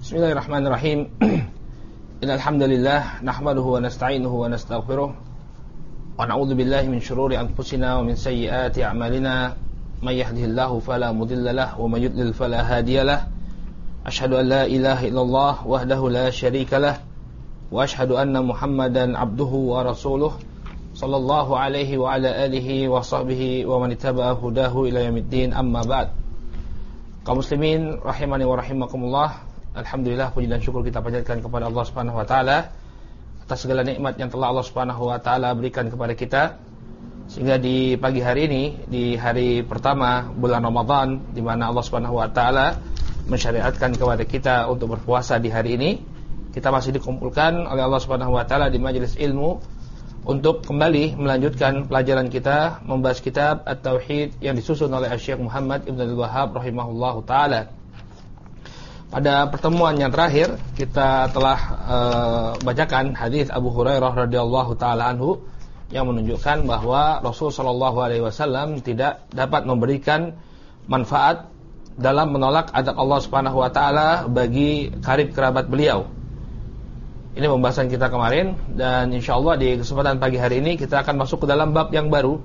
Bismillahirrahmanirrahim. Innal hamdalillah nahmaduhu wa nasta'inuhu wa nastaghfiruh wa na'udzu billahi min shururi anfusina wa min sayyiati a'malina may yahdihillahu fala mudilla lahu wa may yudlil fala hadiya lahu. Asyhadu an la ilaha illallah wahdahu la syarika lahu wa asyhadu anna Muhammadan abduhu wa rasuluh sallallahu alaihi wa ala alihi wa sahbihi wa man ittaba'a hudahu ila yaumiddin, amma ba'd. Kaum muslimin rahimani wa rahimakumullah, alhamdulillah, puji dan syukur kita panjatkan kepada Allah Subhanahu wa taala atas segala nikmat yang telah Allah Subhanahu wa taala berikan kepada kita, sehingga di pagi hari ini, di hari pertama bulan Ramadan, di mana Allah Subhanahu wa taala mensyariatkan kepada kita untuk berpuasa di hari ini, kita masih dikumpulkan oleh Allah Subhanahu wa taala di majelis ilmu untuk kembali melanjutkan pelajaran kita membahas kitab At-Tauhid yang disusun oleh Syekh Muhammad Ibn Abdul Wahhab rahimahullahu taala. Pada pertemuan yang terakhir kita telah bacakan hadis Abu Hurairah radhiyallahu taala anhu yang menunjukkan bahwa Rasul sallallahu alaihi wasallam tidak dapat memberikan manfaat dalam menolak adab Allah Subhanahu wa taala bagi karib kerabat beliau. Ini pembahasan kita kemarin, dan insyaallah di kesempatan pagi hari ini kita akan masuk ke dalam bab yang baru.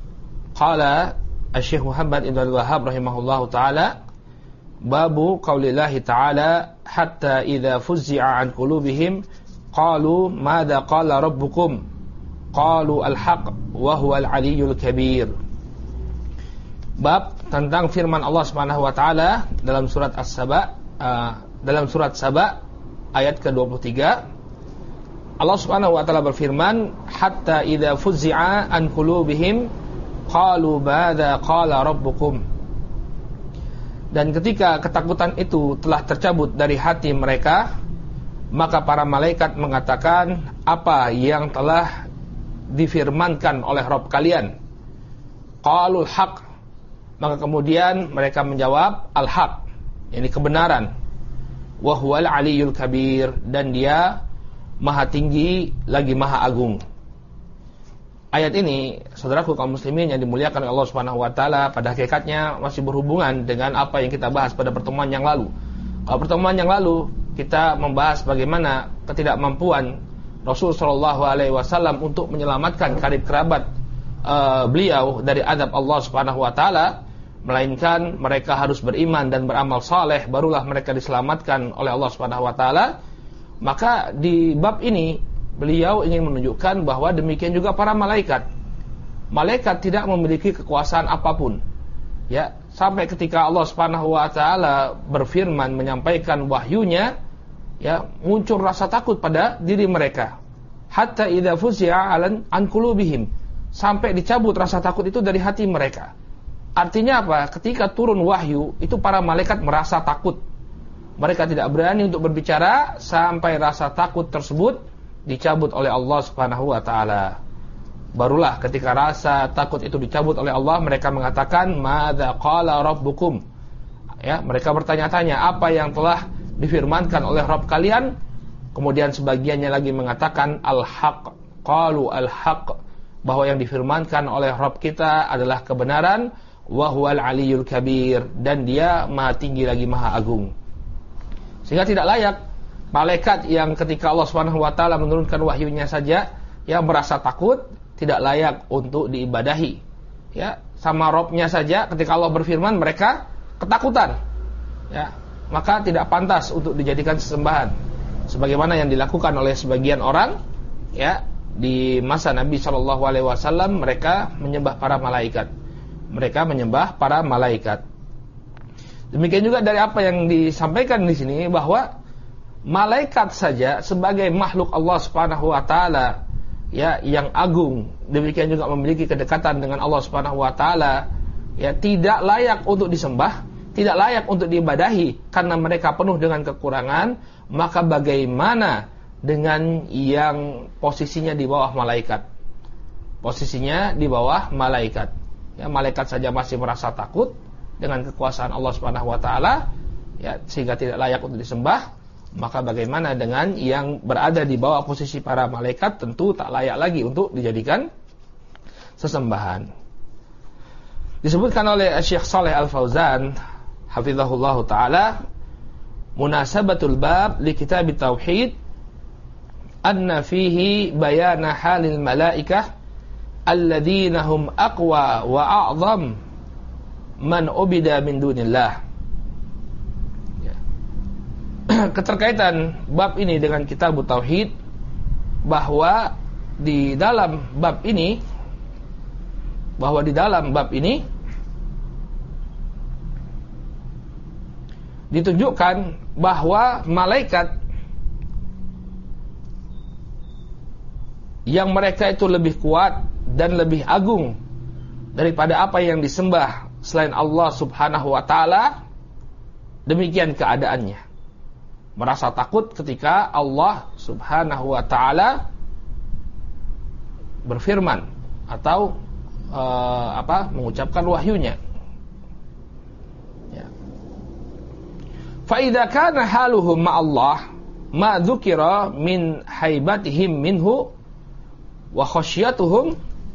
Qala Syekh Muhammad Ibn Abdul Wahhab rahimahullahu taala, babu qaulillahi ta'ala hatta idza fuzzi'a an qulubihim qalu madza qala rabbukum qalu al-haq wa huwal aliyyul kabir. Bab tentang firman Allah Subhanahu wa taala dalam surat As-Saba, dalam surat Saba ayat ke-23. Allah Subhanahu wa taala berfirman, hatta idza fuzzi'a an qulubihim qalu madza qala rabbukum. Dan ketika ketakutan itu telah tercabut dari hati mereka, maka para malaikat mengatakan, apa yang telah difirmankan oleh Rabb kalian? Qalul haq. Maka kemudian mereka menjawab al-haq, yakni kebenaran. Wa huwal aliyyul kabir, dan dia maha tinggi lagi maha agung. Ayat ini, saudaraku kaum muslimin yang dimuliakan oleh Allah Subhanahu wa taala, pada hakikatnya masih berhubungan dengan apa yang kita bahas pada pertemuan yang lalu. Kalau pertemuan yang lalu kita membahas bagaimana ketidakmampuan Rasul sallallahu alaihi wasallam untuk menyelamatkan karib kerabat beliau dari adab Allah Subhanahu wa taala, melainkan mereka harus beriman dan beramal saleh, barulah mereka diselamatkan oleh Allah Subhanahu wa taala. Maka di bab ini beliau ingin menunjukkan bahwa demikian juga para malaikat. Malaikat tidak memiliki kekuasaan apapun. Ya, sampai ketika Allah Subhanahu wa taala berfirman menyampaikan wahyunya, ya, muncul rasa takut pada diri mereka. Hatta idza fuzzi'a an qulubihim, sampai dicabut rasa takut itu dari hati mereka. Artinya apa? Ketika turun wahyu, itu para malaikat merasa takut. Mereka tidak berani untuk berbicara sampai rasa takut tersebut dicabut oleh Allah Subhanahu wa taala. Barulah ketika rasa takut itu dicabut oleh Allah, mereka mengatakan, madza qala rabbukum. Ya, mereka bertanya-tanya, apa yang telah difirmankan oleh Rabb kalian? Kemudian sebagiannya lagi mengatakan al-haq. Qalu al-haq, bahwa yang difirmankan oleh Rabb kita adalah kebenaran. Wa huwal aliyyul kabir, dan dia maha tinggi lagi maha agung. Sehingga tidak layak malaikat yang ketika Allah Subhanahu wa taala menurunkan wahyunya saja yang merasa takut, tidak layak untuk diibadahi. Ya, sama Rabb-nya saja ketika Allah berfirman mereka ketakutan. Ya, maka tidak pantas untuk dijadikan sesembahan. Sebagaimana yang dilakukan oleh sebagian orang, ya, di masa Nabi sallallahu alaihi wasallam, mereka menyembah para malaikat. Mereka menyembah para malaikat. Demikian juga dari apa yang disampaikan di sini, bahwa malaikat saja sebagai makhluk Allah Subhanahu wa taala, ya, yang agung, demikian juga memiliki kedekatan dengan Allah Subhanahu wa taala, ya, tidak layak untuk disembah, tidak layak untuk diibadahi karena mereka penuh dengan kekurangan. Maka bagaimana dengan yang posisinya di bawah malaikat? Posisinya di bawah malaikat. Ya, malaikat saja masih merasa takut dengan kekuasaan Allah Subhanahu wa taala, ya, sehingga tidak layak untuk disembah. Maka bagaimana dengan yang berada di bawah posisi para malaikat? Tentu tak layak lagi untuk dijadikan sesembahan. Disebutkan oleh Syekh Shalih Al Fauzan hafizahullah taala, munasabatul bab li kitab tauhid anna fihi bayana halil malaikah alladzina hum aqwa wa a'zam man ubida min dunillah. Keterkaitan bab ini dengan kitab tauhid, bahwa di dalam bab ini ditunjukkan bahwa malaikat yang mereka itu lebih kuat dan lebih agung daripada apa yang disembah selain Allah Subhanahu wa taala. Demikian keadaannya, merasa takut ketika Allah Subhanahu wa taala berfirman atau mengucapkan wahyunya. Ya. Fa idza kana haluhum ma'allah ma dzukira min haibatihim minhu wa khasyatuhum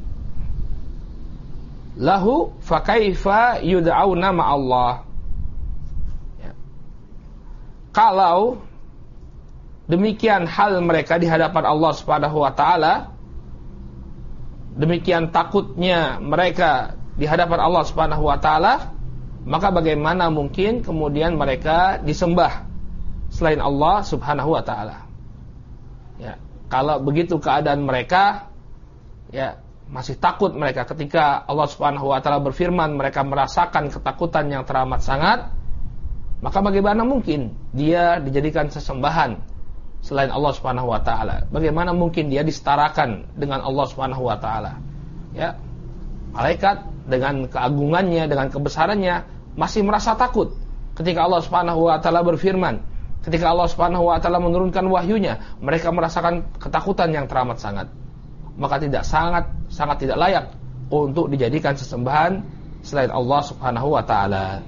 lahu fa kaifa yud'auna ma'allah. Ya. Kalau demikian hal mereka di hadapan Allah Subhanahu wa taala, demikian takutnya mereka di hadapan Allah Subhanahu wa taala, maka bagaimana mungkin kemudian mereka disembah selain Allah Subhanahu wa taala? Ya, kalau begitu keadaan mereka, ya masih takut mereka ketika Allah Subhanahu wa taala berfirman, mereka merasakan ketakutan yang teramat sangat, maka bagaimana mungkin dia dijadikan sesembahan selain Allah Subhanahu wa taala? Bagaimana mungkin dia disetarakan dengan Allah Subhanahu wa taala? Ya. Malaikat dengan keagungannya, dengan kebesarannya masih merasa takut ketika Allah Subhanahu wa taala berfirman. Ketika Allah Subhanahu wa taala menurunkan wahyunya, mereka merasakan ketakutan yang teramat sangat. Maka sangat tidak layak untuk dijadikan sesembahan selain Allah Subhanahu wa taala.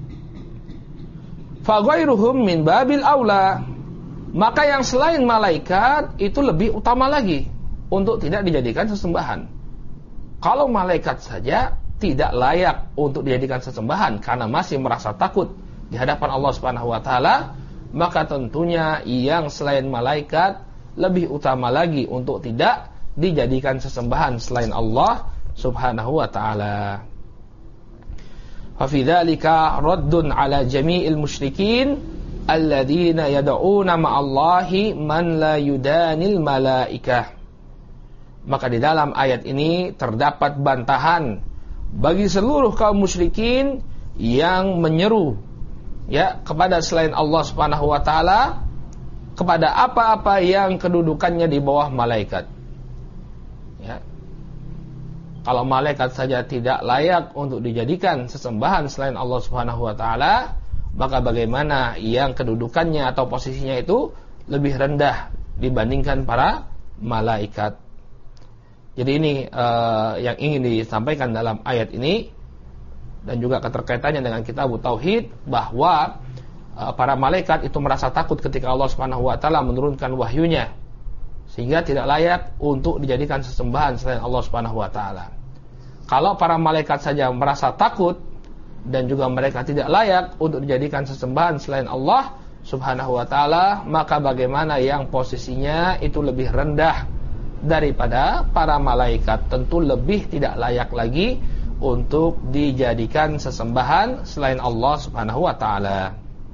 Fa ghairuhum min babil aula. Maka yang selain malaikat itu lebih utama lagi untuk tidak dijadikan sesembahan. Kalau malaikat saja tidak layak untuk dijadikan sesembahan karena masih merasa takut di hadapan Allah Subhanahu wa taala, maka tentunya yang selain malaikat lebih utama lagi untuk tidak dijadikan sesembahan selain Allah Subhanahu wa taala. Fa fi dzalika raddun ala jami'il musyrikin alladzina yad'una ma'allahi man la yudanil malaikah. Maka di dalam ayat ini terdapat bantahan bagi seluruh kaum musyrikin yang menyeru ya kepada selain Allah Subhanahu wa taala kepada apa-apa yang kedudukannya di bawah malaikat. Ya. Kalau malaikat saja tidak layak untuk dijadikan sesembahan selain Allah Subhanahu wa taala, maka bagaimana yang kedudukannya atau posisinya itu lebih rendah dibandingkan para malaikat. Jadi ini yang ingin disampaikan dalam ayat ini, dan juga keterkaitannya dengan kitab tauhid, bahwa para malaikat itu merasa takut ketika Allah Subhanahu wa taala menurunkan wahyunya, sehingga tidak layak untuk dijadikan sesembahan selain Allah Subhanahu wa taala. Kalau para malaikat saja merasa takut dan juga mereka tidak layak untuk dijadikan sesembahan selain Allah Subhanahu wa taala, maka bagaimana yang posisinya itu lebih rendah daripada para malaikat? Tentu lebih tidak layak lagi untuk dijadikan sesembahan selain Allah Subhanahu wa taala.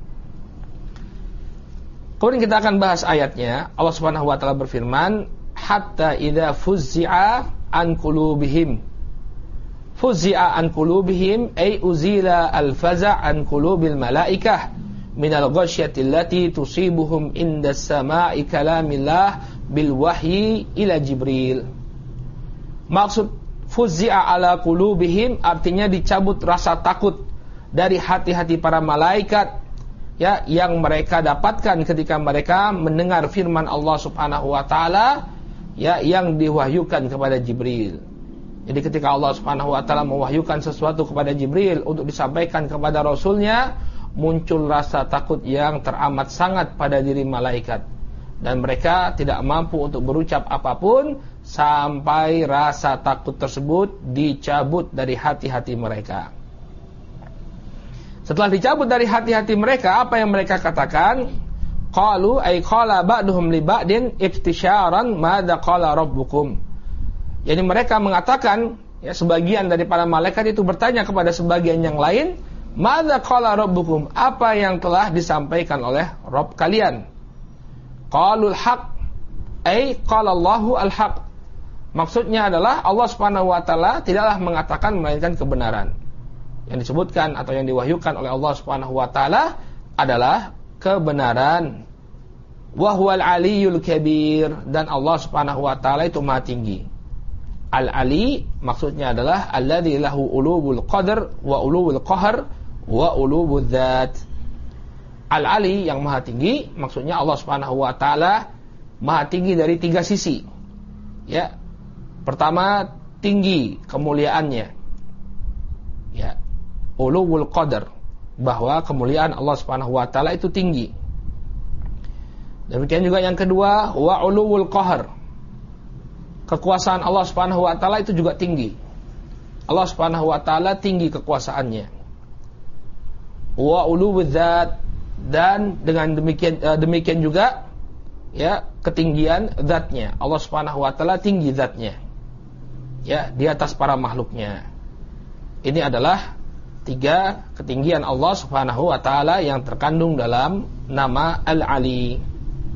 Kemudian kita akan bahas ayatnya. Allah Subhanahu wa taala berfirman, hatta idza fuzzi'a an qulubihim. Fuzzi'a an qulubihim ay uzila al-faza' an qulubil malaikah minal ghasyati allati tusibuhum inda sama'i kalamillah bil wahyi ila Jibril. Maksud fuzzi'a ala qulubihim artinya dicabut rasa takut dari hati-hati para malaikat ya yang mereka dapatkan ketika mereka mendengar firman Allah Subhanahu wa taala ya yang diwahyukan kepada Jibril. Jadi ketika Allah Subhanahu wa taala mewahyukan sesuatu kepada Jibril untuk disampaikan kepada Rasulnya, muncul rasa takut yang teramat sangat pada diri malaikat, dan mereka tidak mampu untuk berucap apapun sampai rasa takut tersebut dicabut dari hati-hati mereka. Setelah dicabut dari hati-hati mereka, apa yang mereka katakan? Qalu ay qala ba'duhum li ba'din iftisharan madza qala rabbukum. Jadi mereka mengatakan, ya, sebagian dari para malaikat itu bertanya kepada sebagian yang lain, madza qala rabbukum, apa yang telah disampaikan oleh Rabb kalian? Qalul haq ay qala Allahu al-haq. Maksudnya adalah Allah Subhanahu wa taala tidaklah mengatakan melainkan kebenaran. Yang disebutkan atau yang diwahyukan oleh Allah Subhanahu wa taala adalah kebenaran. Wa huwal aliyyul kabir, dan Allah Subhanahu wa taala itu maha tinggi. Al-ali maksudnya adalah alladzi lahu ulubul qadar wa ulubul qahr wa ulubul dzat. Al-ali yang maha tinggi maksudnya Allah Subhanahu wa taala maha tinggi dari 3 sisi. Ya. Pertama, tinggi kemuliaannya. Ya. Ulubul qadar, bahwa kemuliaan Allah Subhanahu wa taala itu tinggi. Demikian juga yang kedua, wa ulul qahr. Kekuasaan Allah Subhanahu wa taala itu juga tinggi. Allah Subhanahu wa taala tinggi kekuasaannya. Wa ulul dzat, dan dengan demikian juga, ya, ketinggian zatnya. Allah Subhanahu wa taala tinggi zatnya. Ya, di atas para makhluknya. Ini adalah 3 ketinggian Allah Subhanahu wa taala yang terkandung dalam nama Al-Ali.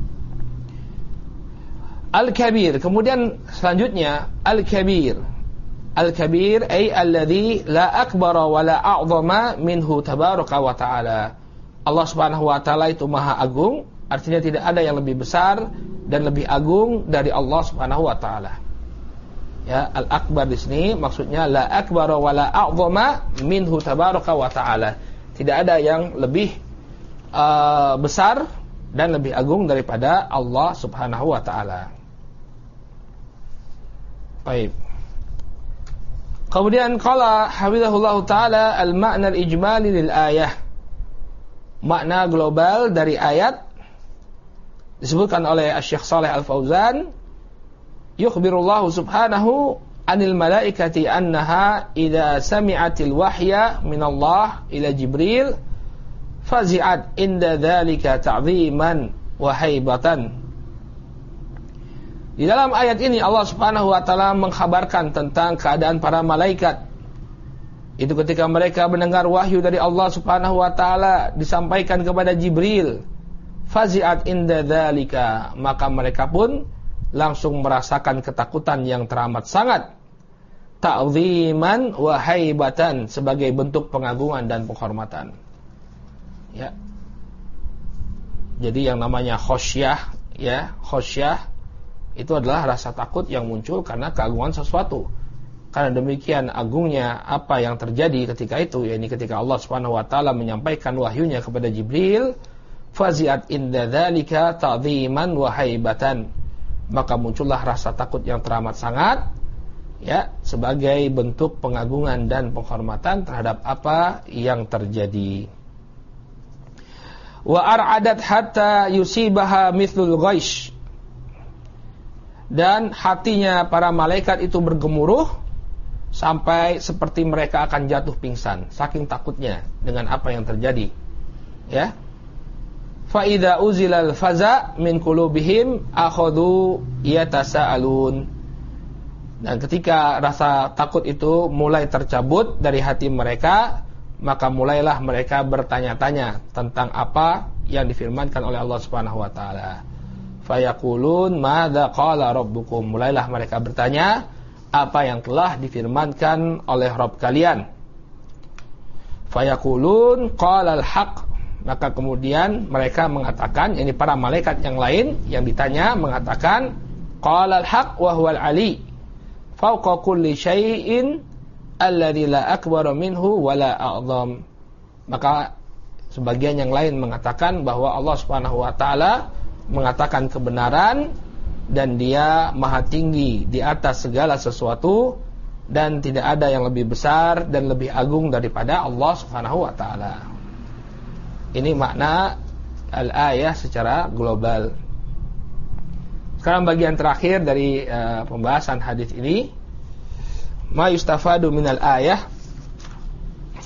Al-Kabir, kemudian selanjutnya Al-Kabir. Al-Kabir ay alladzi la akbara wa la a'zama minhu tabaraka wa ta'ala. Allah Subhanahu wa taala itu maha agung, artinya tidak ada yang lebih besar dan lebih agung dari Allah Subhanahu wa taala. Ya, al-akbar di sini maksudnya la akbara wa la a'zama minhu tabaraka wa ta'ala. Tidak ada yang lebih besar dan lebih agung daripada Allah Subhanahu wa taala. Baik. Kemudian qala hafizahullahu taala al-ma'na al-ijmali lil ayah. Makna global dari ayat disebutkan oleh Syekh Shalih Al-Fauzan, yukhbirullahu subhanahu anil malaikati annaha idza sami'atil wahya minallah ila Jibril fazi'at inda dzalika ta'ziman wa haibatan. Di dalam ayat ini Allah Subhanahu wa taala mengkhabarkan tentang keadaan para malaikat. Itu ketika mereka mendengar wahyu dari Allah Subhanahu wa taala disampaikan kepada Jibril, fazi'at inda dzalika, maka mereka pun langsung merasakan ketakutan yang teramat sangat. Ta'ziman wa haibatan, sebagai bentuk pengagungan dan penghormatan. Ya. Jadi yang namanya khosyah, ya, khosyah itu adalah rasa takut yang muncul karena keagungan sesuatu. Karena demikian agungnya apa yang terjadi ketika itu, yakni ketika Allah Subhanahu wa taala menyampaikan wahyunya kepada Jibril, fazi'at inda dzalika ta'ziman wa haibatan, maka muncullah rasa takut yang teramat sangat, ya, sebagai bentuk pengagungan dan penghormatan terhadap apa yang terjadi. Wa ar'adat hatta yusibaha mithlul ghaish, dan hatinya para malaikat itu bergemuruh sampai seperti mereka akan jatuh pingsan saking takutnya dengan apa yang terjadi. Ya. Fa idza uzilal faza min qulubihim akhadhu yatasaalun. Dan ketika rasa takut itu mulai tercabut dari hati mereka, maka mulailah mereka bertanya-tanya tentang apa yang difirmankan oleh Allah Subhanahu wa taala. Fayaqulun madza qala rabbukum, mulailah mereka bertanya apa yang telah difirmankan oleh Rabb kalian. Fayaqulun qala al-haq, maka kemudian mereka mengatakan, yakni para malaikat yang lain yang ditanya mengatakan qala al-haq wa huwal ali fawqa kulli syai'in alladzi la akbara minhu wa la a'zam. Maka sebagian yang lain mengatakan bahwa Allah Subhanahu wa taala mengatakan kebenaran dan dia maha tinggi di atas segala sesuatu dan tidak ada yang lebih besar dan lebih agung daripada Allah Subhanahu wa taala. Ini makna al-ayah secara global. Sekarang bagian terakhir dari pembahasan hadis ini, ma yustafadu minal ayah.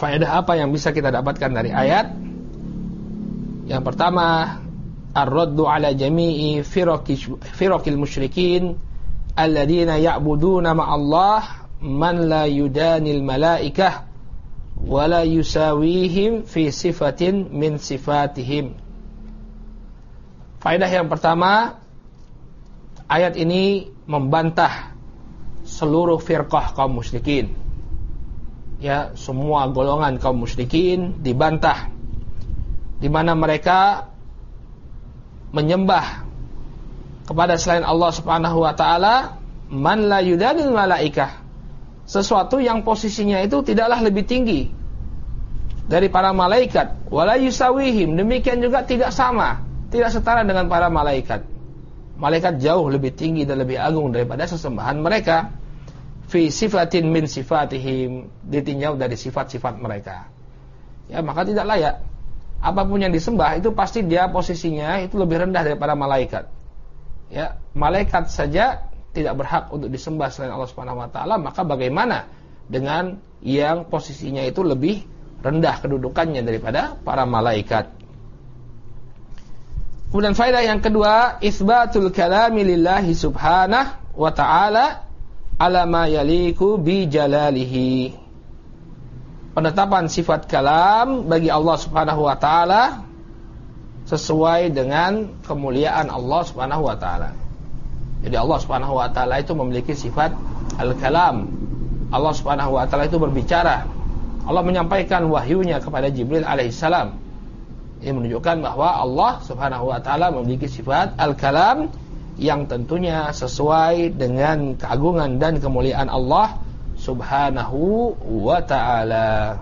faedah apa yang bisa kita dapatkan dari ayat? Yang pertama, ar-raddu ala jami'i firaqil musyrikin alladziina ya'buduna ma'allah man la yudanil malaikah wa la yusawihim fi sifatin min sifatihim. Faedah yang pertama, ayat ini membantah seluruh firqah kaum musyrikin. Ya, semua golongan kaum musyrikin dibantah, di mana mereka menyembah kepada selain Allah Subhanahu wa taala man la yudanil malaikah, sesuatu yang posisinya itu tidaklah lebih tinggi dari para malaikat, wala yusawihim, demikian juga tidak sama, tidak setara dengan para malaikat. Malaikat jauh lebih tinggi dan lebih agung daripada sesembahan mereka. Fi sifatin min sifatihim, ditinjau dari sifat-sifat mereka. Ya, maka tidak layak. Apapun yang disembah itu pasti dia posisinya itu lebih rendah daripada malaikat. Ya, malaikat saja tidak berhak untuk disembah selain Allah Subhanahu wa taala, maka bagaimana dengan yang posisinya itu lebih rendah kedudukannya daripada para malaikat. Kemudian faedah yang kedua, isbatul kalami lillahi subhanahu wa ta'ala ala ma yaliku bi jalalihi. Penetapan sifat kalam bagi Allah Subhanahu wa taala sesuai dengan kemuliaan Allah Subhanahu wa taala. Jadi Allah Subhanahu wa taala itu memiliki sifat al-kalam. Allah Subhanahu wa taala itu berbicara. Allah menyampaikan wahyunya kepada Jibril alaihissalam. Ini menunjukkan bahwa Allah Subhanahu wa taala memiliki sifat al-kalam yang tentunya sesuai dengan keagungan dan kemuliaan Allah Subhanahu wa ta'ala.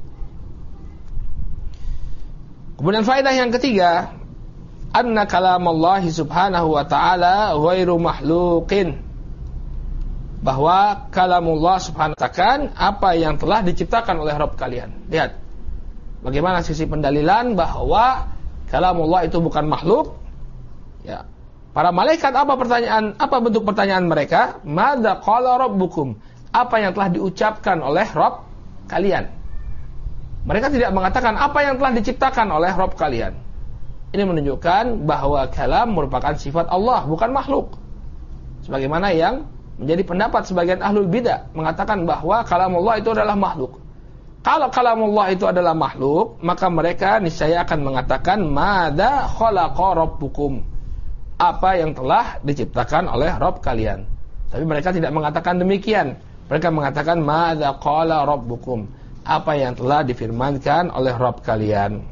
Kemudian faedah yang ketiga, anna kalamallahi subhanahu wa ta'ala ghairu makhluqin, bahwa kalamullah subhanahu wa ta'ala apa yang telah diciptakan oleh Rabb kalian. Lihat bagaimana sisi pendalilan bahwa kalamullah itu bukan makhluk. Ya. Para malaikat apa bentuk pertanyaan mereka? Madza qala rabbukum? Apa yang telah diucapkan oleh Rabb kalian? Mereka tidak mengatakan apa yang telah diciptakan oleh Rabb kalian. Ini menunjukkan bahwa kalam merupakan sifat Allah, bukan makhluk. Sebagaimana yang menjadi pendapat sebagian ahlul bidah mengatakan bahwa kalamullah itu adalah makhluk. Kalau kalamullah itu adalah makhluk, maka mereka niscaya akan mengatakan madza khalaqa rabbukum? Apa yang telah diciptakan oleh Rabb kalian. Tapi mereka tidak mengatakan demikian. Mereka mengatakan madza qala rabbukum? Apa yang telah difirmankan oleh Rabb kalian.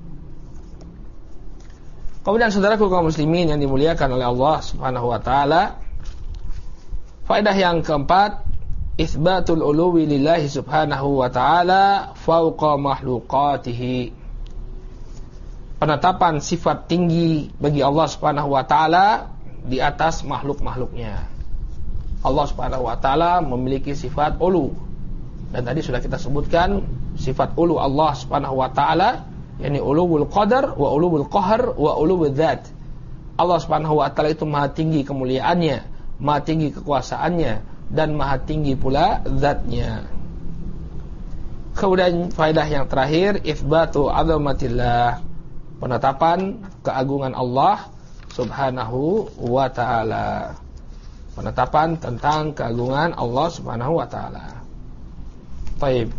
Kemudian saudaraku kaum muslimin yang dimuliakan oleh Allah Subhanahu wa taala, faedah yang keempat, isbatul uluwi lillahi subhanahu wa ta'ala fauqa makhluqatihi. Penetapan sifat tinggi bagi Allah Subhanahu wa ta'ala di atas makhluk-makhluknya. Allah Subhanahu wa ta'ala memiliki sifat ulu. Dan tadi sudah kita sebutkan sifat ulu Allah Subhanahu wa ta'ala, yakni uluwul qadar wa uluwul qahar wa uluwul dzat. Allah Subhanahu wa ta'ala itu maha tinggi kemuliaannya, maha tinggi kekuasaannya, dan maha tinggi pula zatnya. Kemudian faedah yang terakhir, itsbatu azamatillah, penetapan keagungan Allah Subhanahu wa ta'ala. Penetapan tentang keagungan Allah Subhanahu wa ta'ala. Baik.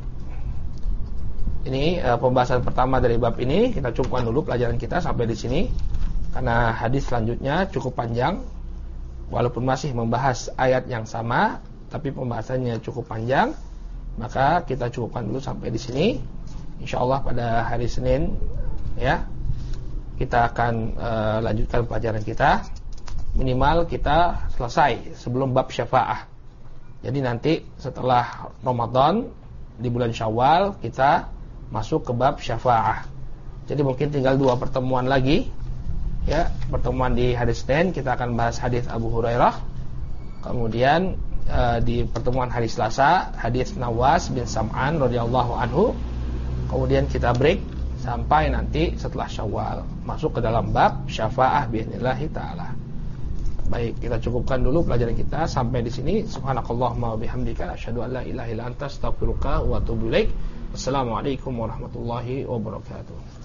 Ini pembahasan pertama dari bab ini. Kita cukupkan dulu pelajaran kita sampai di sini, karena hadis selanjutnya cukup panjang. Walaupun masih membahas ayat yang sama, tapi pembahasannya cukup panjang, maka kita cukupkan dulu sampai di sini. Insyaallah pada hari Senin ya, kita akan lanjutkan pelajaran kita. Minimal kita selesai sebelum bab syafaah. Jadi nanti setelah Ramadan di bulan Syawal kita masuk ke bab syafaah. Jadi mungkin tinggal 2 pertemuan lagi. Ya, pertemuan di hari Senin kita akan bahas hadis Abu Hurairah. Kemudian di pertemuan hari Selasa hadis Nawas bin Sam'an radhiyallahu anhu. Kemudian kita break sampai nanti setelah Syawal masuk ke dalam bab syafaah biidznillah taala. Baik, kita cukupkan dulu pelajaran kita sampai di sini. Subhanakallahumma wa bihamdika asyhadu an la ilaha illa anta astaghfiruka wa atubu ilaik. Assalamualaikum warahmatullahi wabarakatuh.